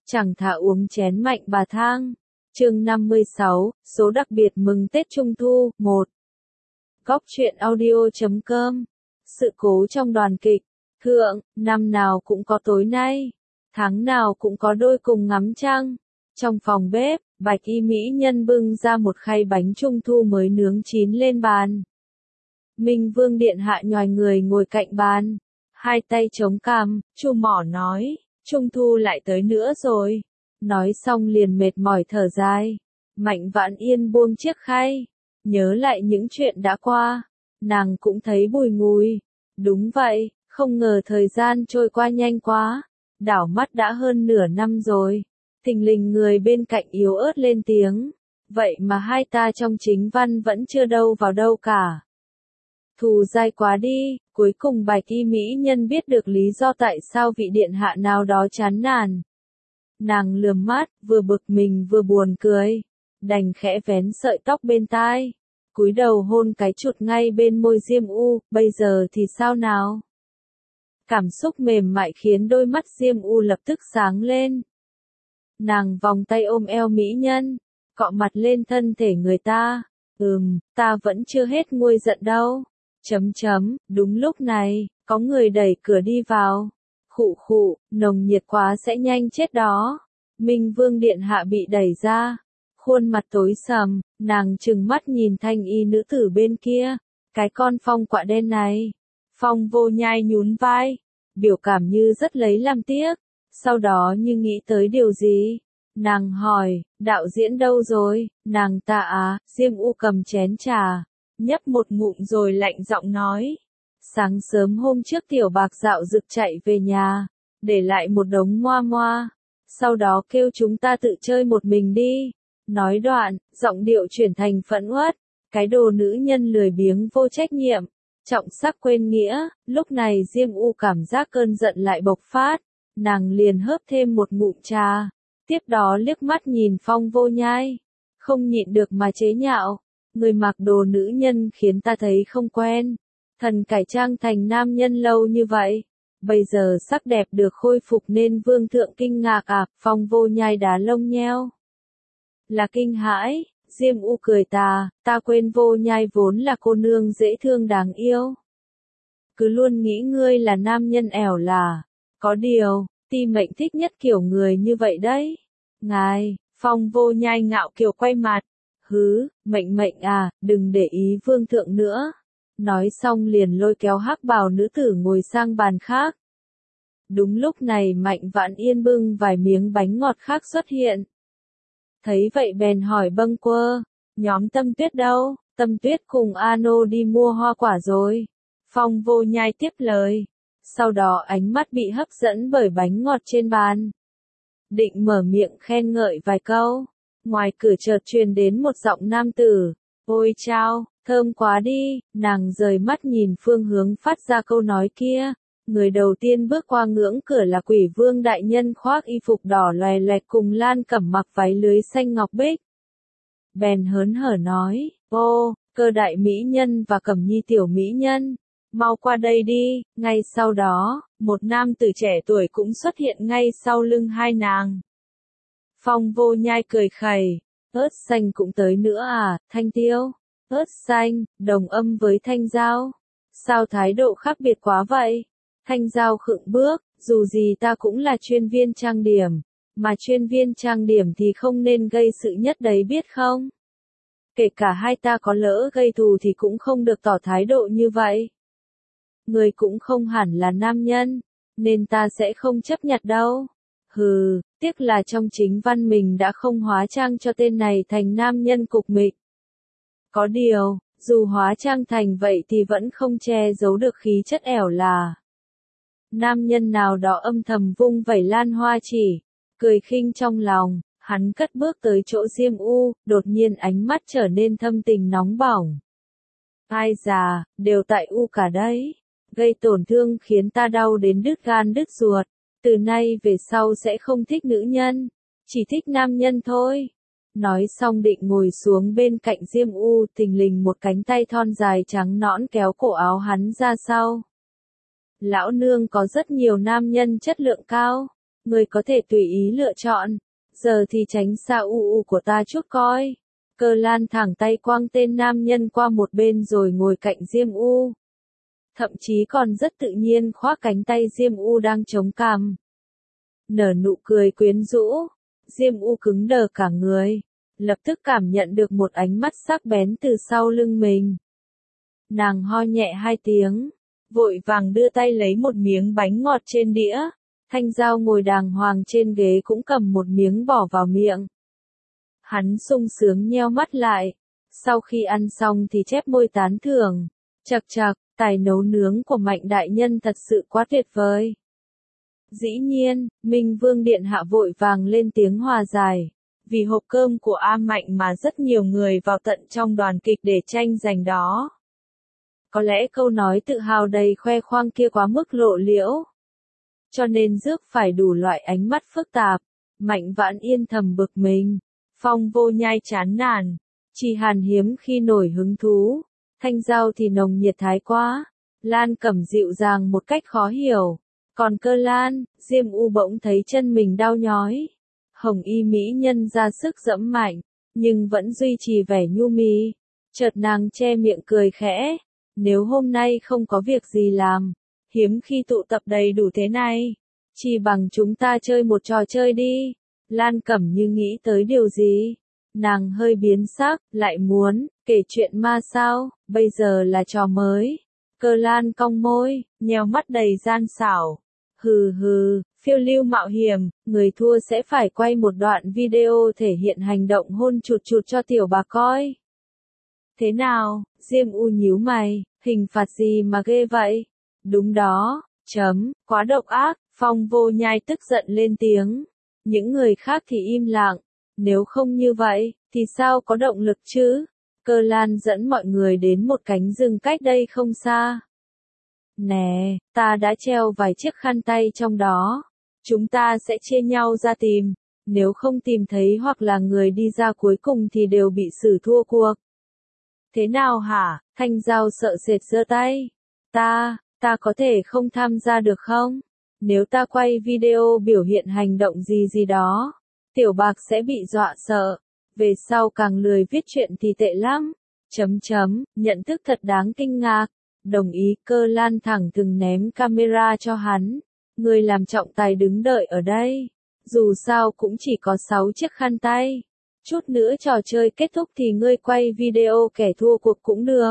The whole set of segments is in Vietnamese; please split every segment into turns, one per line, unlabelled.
chẳng thà uống chén mạnh bà thang. Chương 56, số đặc biệt mừng Tết Trung Thu, 1. Góc truyện audio.com. Sự cố trong đoàn kịch. Thượng, năm nào cũng có tối nay, tháng nào cũng có đôi cùng ngắm trăng. Trong phòng bếp, Bạch Y mỹ nhân bưng ra một khay bánh Trung Thu mới nướng chín lên bàn. Minh Vương điện hạ nhòi người ngồi cạnh bàn, hai tay chống cằm, chu mỏ nói, Trung Thu lại tới nữa rồi. Nói xong liền mệt mỏi thở dài. Mạnh Vãn Yên buông chiếc khay, nhớ lại những chuyện đã qua, nàng cũng thấy bùi ngùi. Đúng vậy, không ngờ thời gian trôi qua nhanh quá, đảo mắt đã hơn nửa năm rồi. Thình lình người bên cạnh yếu ớt lên tiếng, vậy mà hai ta trong chính văn vẫn chưa đâu vào đâu cả. Thù dai quá đi. Cuối cùng Bạch Y mỹ nhân biết được lý do tại sao vị điện hạ nào đó chán nản. Nàng lườm mắt, vừa bực mình vừa buồn cười, đành khẽ vén sợi tóc bên tai, cúi đầu hôn cái chụt ngay bên môi Diêm U. Bây giờ thì sao nào? Cảm xúc mềm mại khiến đôi mắt Diêm U lập tức sáng lên. Nàng vòng tay ôm eo mỹ nhân, cọ mặt lên thân thể người ta. Ta vẫn chưa hết nguôi giận đâu. Đúng lúc này, có người đẩy cửa đi vào. Khụ khụ, nồng nhiệt quá sẽ nhanh chết đó. Minh Vương điện hạ bị đẩy ra, khuôn mặt tối sầm, nàng trừng mắt nhìn thanh y nữ tử bên kia. Cái con Phong quạ đen này. Phong Vô Nhai nhún vai, biểu cảm như rất lấy làm tiếc. Sau đó như nghĩ tới điều gì, nàng hỏi, đạo diễn đâu rồi? Nàng ta à? Diêm U cầm chén trà, nhấp một ngụm rồi lạnh giọng nói. Sáng sớm hôm trước Tiểu Bạc dạo dực chạy về nhà, để lại một đống moa moa, sau đó kêu chúng ta tự chơi một mình đi. Nói đoạn, giọng điệu chuyển thành phẫn uất, cái đồ nữ nhân lười biếng vô trách nhiệm, trọng sắc quên nghĩa. Lúc này Diêm U cảm giác cơn giận lại bộc phát, nàng liền hớp thêm một ngụm trà, tiếp đó liếc mắt nhìn Phong Vô Nhai, không nhịn được mà chế nhạo, người mặc đồ nữ nhân khiến ta thấy không quen. Thần cải trang thành nam nhân lâu như vậy, bây giờ sắc đẹp được khôi phục nên vương thượng kinh ngạc à? Phong Vô Nhai đá lông nheo, là kinh hãi. Diêm U cười ta quên Vô Nhai vốn là cô nương dễ thương đáng yêu. Cứ luôn nghĩ ngươi là nam nhân ẻo là. Có điều, Ti Mệnh thích nhất kiểu người như vậy đấy. Ngài, Phong Vô Nhai ngạo kiều quay mặt. Mệnh à, đừng để ý vương thượng nữa. Nói xong liền lôi kéo hắc bào nữ tử ngồi sang bàn khác. Đúng lúc này Mạnh Vãn Yên bưng vài miếng bánh ngọt khác xuất hiện. Thấy vậy bèn hỏi bâng quơ, nhóm Tâm Tuyết đâu? Tâm Tuyết cùng Ano đi mua hoa quả rồi. Phong Vô Nhai tiếp lời. Sau đó ánh mắt bị hấp dẫn bởi bánh ngọt trên bàn. Định mở miệng khen ngợi vài câu, ngoài cửa chợt truyền đến một giọng nam tử. Ôi chao, thơm quá đi. Nàng rời mắt nhìn phương hướng phát ra câu nói kia. Người đầu tiên bước qua ngưỡng cửa là Quỷ Vương đại nhân khoác y phục đỏ loè loẹt cùng Lan Cẩm mặc váy lưới xanh ngọc bích. Bèn hớn hở nói, ô, Cơ đại mỹ nhân và Cẩm Nhi tiểu mỹ nhân, mau qua đây đi. Ngay sau đó, một nam tử trẻ tuổi cũng xuất hiện ngay sau lưng hai nàng. Phong Vô Nhai cười khẩy, ớt xanh cũng tới nữa à? Thanh Tiêu, ớt xanh, đồng âm với Thanh Giao. Sao thái độ khác biệt quá vậy? Thanh Giao khựng bước, dù gì ta cũng là chuyên viên trang điểm, mà chuyên viên trang điểm thì không nên gây sự nhất đấy biết không? Kể cả hai ta có lỡ gây thù thì cũng không được tỏ thái độ như vậy. Người cũng không hẳn là nam nhân, nên ta sẽ không chấp nhận đâu. Tiếc là trong chính văn mình đã không hóa trang cho tên này thành nam nhân cục mịch. Có điều, dù hóa trang thành vậy thì vẫn không che giấu được khí chất ẻo là. Nam nhân nào đó âm thầm vung vẩy lan hoa chỉ, cười khinh trong lòng, hắn cất bước tới chỗ Diêm U, đột nhiên ánh mắt trở nên thâm tình nóng bỏng. Ai già, đều tại U cả đấy, gây tổn thương khiến ta đau đến đứt gan đứt ruột, từ nay về sau sẽ không thích nữ nhân, chỉ thích nam nhân thôi. Nói xong định ngồi xuống bên cạnh Diêm U, thình lình một cánh tay thon dài trắng nõn kéo cổ áo hắn ra sau. Lão nương có rất nhiều nam nhân chất lượng cao. Ngươi có thể tùy ý lựa chọn. Giờ thì tránh xa của ta chút coi. Cơ Lan thẳng tay quăng tên nam nhân qua một bên rồi ngồi cạnh Diêm U. Thậm chí còn rất tự nhiên khoác cánh tay Diêm U đang chống cằm. Nở nụ cười quyến rũ. Diêm U cứng đờ cả người. Lập tức cảm nhận được một ánh mắt sắc bén từ sau lưng mình. Nàng ho nhẹ 2 tiếng. Vội vàng đưa tay lấy một miếng bánh ngọt trên đĩa. Thanh Giao ngồi đàng hoàng trên ghế cũng cầm một miếng bỏ vào miệng. Hắn sung sướng nheo mắt lại. Sau khi ăn xong thì chép môi tán thưởng. Chậc chậc, tài nấu nướng của Mạnh đại nhân thật sự quá tuyệt vời. Dĩ nhiên, Minh Vương Điện Hạ vội vàng lên tiếng hòa giải. Vì hộp cơm của A Mạnh mà rất nhiều người vào tận trong đoàn kịch để tranh giành đó. Có lẽ câu nói tự hào đầy khoe khoang kia quá mức lộ liễu. Cho nên rước phải đủ loại ánh mắt phức tạp. Mạnh Vãn Yên thầm bực mình. Phong Vô Nhai chán nản. Chỉ Hàn hiếm khi nổi hứng thú. Thanh Giao thì nồng nhiệt thái quá. Lan Cẩm dịu dàng một cách khó hiểu. Còn Cơ Lan, Diêm U bỗng thấy chân mình đau nhói. Hồng y mỹ nhân ra sức giẫm mạnh, nhưng vẫn duy trì vẻ nhu mì. Chợt nàng che miệng cười khẽ. Nếu hôm nay không có việc gì làm, hiếm khi tụ tập đầy đủ thế này, chỉ bằng chúng ta chơi một trò chơi đi. Lan Cẩm như nghĩ tới điều gì. Nàng hơi biến sắc, lại muốn, kể chuyện ma sao, bây giờ là trò mới. Cơ Lan cong môi, nheo mắt đầy gian xảo. Hừ hừ, phiêu lưu mạo hiểm, người thua sẽ phải quay một đoạn video thể hiện hành động hôn chụt chụt cho tiểu bà coi. Thế nào, Diêm U nhíu mày, hình phạt gì mà ghê vậy? Đúng đó, quá độc ác, Phong Vô Nhai tức giận lên tiếng. Những người khác thì im lặng, nếu không như vậy, thì sao có động lực chứ? Cơ Lan dẫn mọi người đến một cánh rừng cách đây không xa. Nè, ta đã treo vài chiếc khăn tay trong đó. Chúng ta sẽ chia nhau ra tìm. Nếu không tìm thấy hoặc là người đi ra cuối cùng thì đều bị xử thua cuộc. Thế nào hả? Thanh Giao sợ sệt giơ tay. Ta có thể không tham gia được không? Nếu ta quay video biểu hiện hành động gì đó, Tiểu Bạc sẽ bị dọa sợ. Về sau càng lười viết chuyện thì tệ lắm. Nhận thức thật đáng kinh ngạc. Đồng ý. Cơ Lan thẳng thừng ném camera cho hắn. Ngươi làm trọng tài đứng đợi ở đây. Dù sao cũng chỉ có 6 chiếc khăn tay. Chút nữa trò chơi kết thúc thì ngươi quay video kẻ thua cuộc cũng được.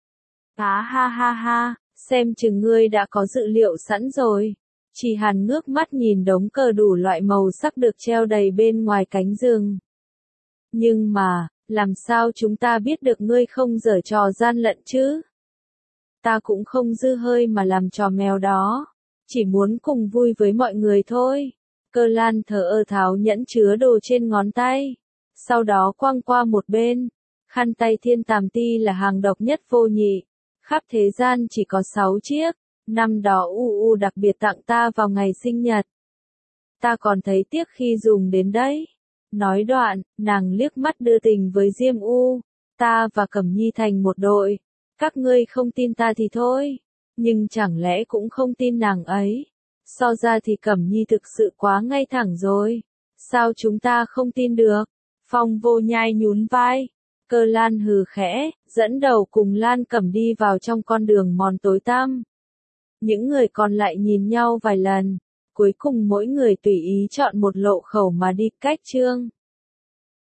Ha, xem chừng ngươi đã có dự liệu sẵn rồi. Chỉ Hàn ngước mắt nhìn đống cờ đủ loại màu sắc được treo đầy bên ngoài cánh rừng. Nhưng mà, làm sao chúng ta biết được ngươi không giở trò gian lận chứ? Ta cũng không dư hơi mà làm trò mèo đó. Chỉ muốn cùng vui với mọi người thôi. Cơ Lan thờ ơ tháo nhẫn chứa đồ trên ngón tay. Sau đó quăng qua một bên. Khăn tay Thiên Tàm Ti là hàng độc nhất vô nhị. Khắp thế gian chỉ có 6 chiếc. Năm đó đặc biệt tặng ta vào ngày sinh nhật. Ta còn thấy tiếc khi dùng đến đấy. Nói đoạn, nàng liếc mắt đưa tình với Diêm U. Ta và Cẩm Nhi thành một đội. Các ngươi không tin ta thì thôi. Nhưng chẳng lẽ cũng không tin nàng ấy. So ra thì Cẩm Nhi thực sự quá ngay thẳng rồi. Sao chúng ta không tin được? Phong Vô Nhai nhún vai. Cơ Lan hừ khẽ, dẫn đầu cùng Lan Cẩm đi vào trong con đường mòn tối tăm. Những người còn lại nhìn nhau vài lần. Cuối cùng mỗi người tùy ý chọn một lộ khẩu mà đi cách chương.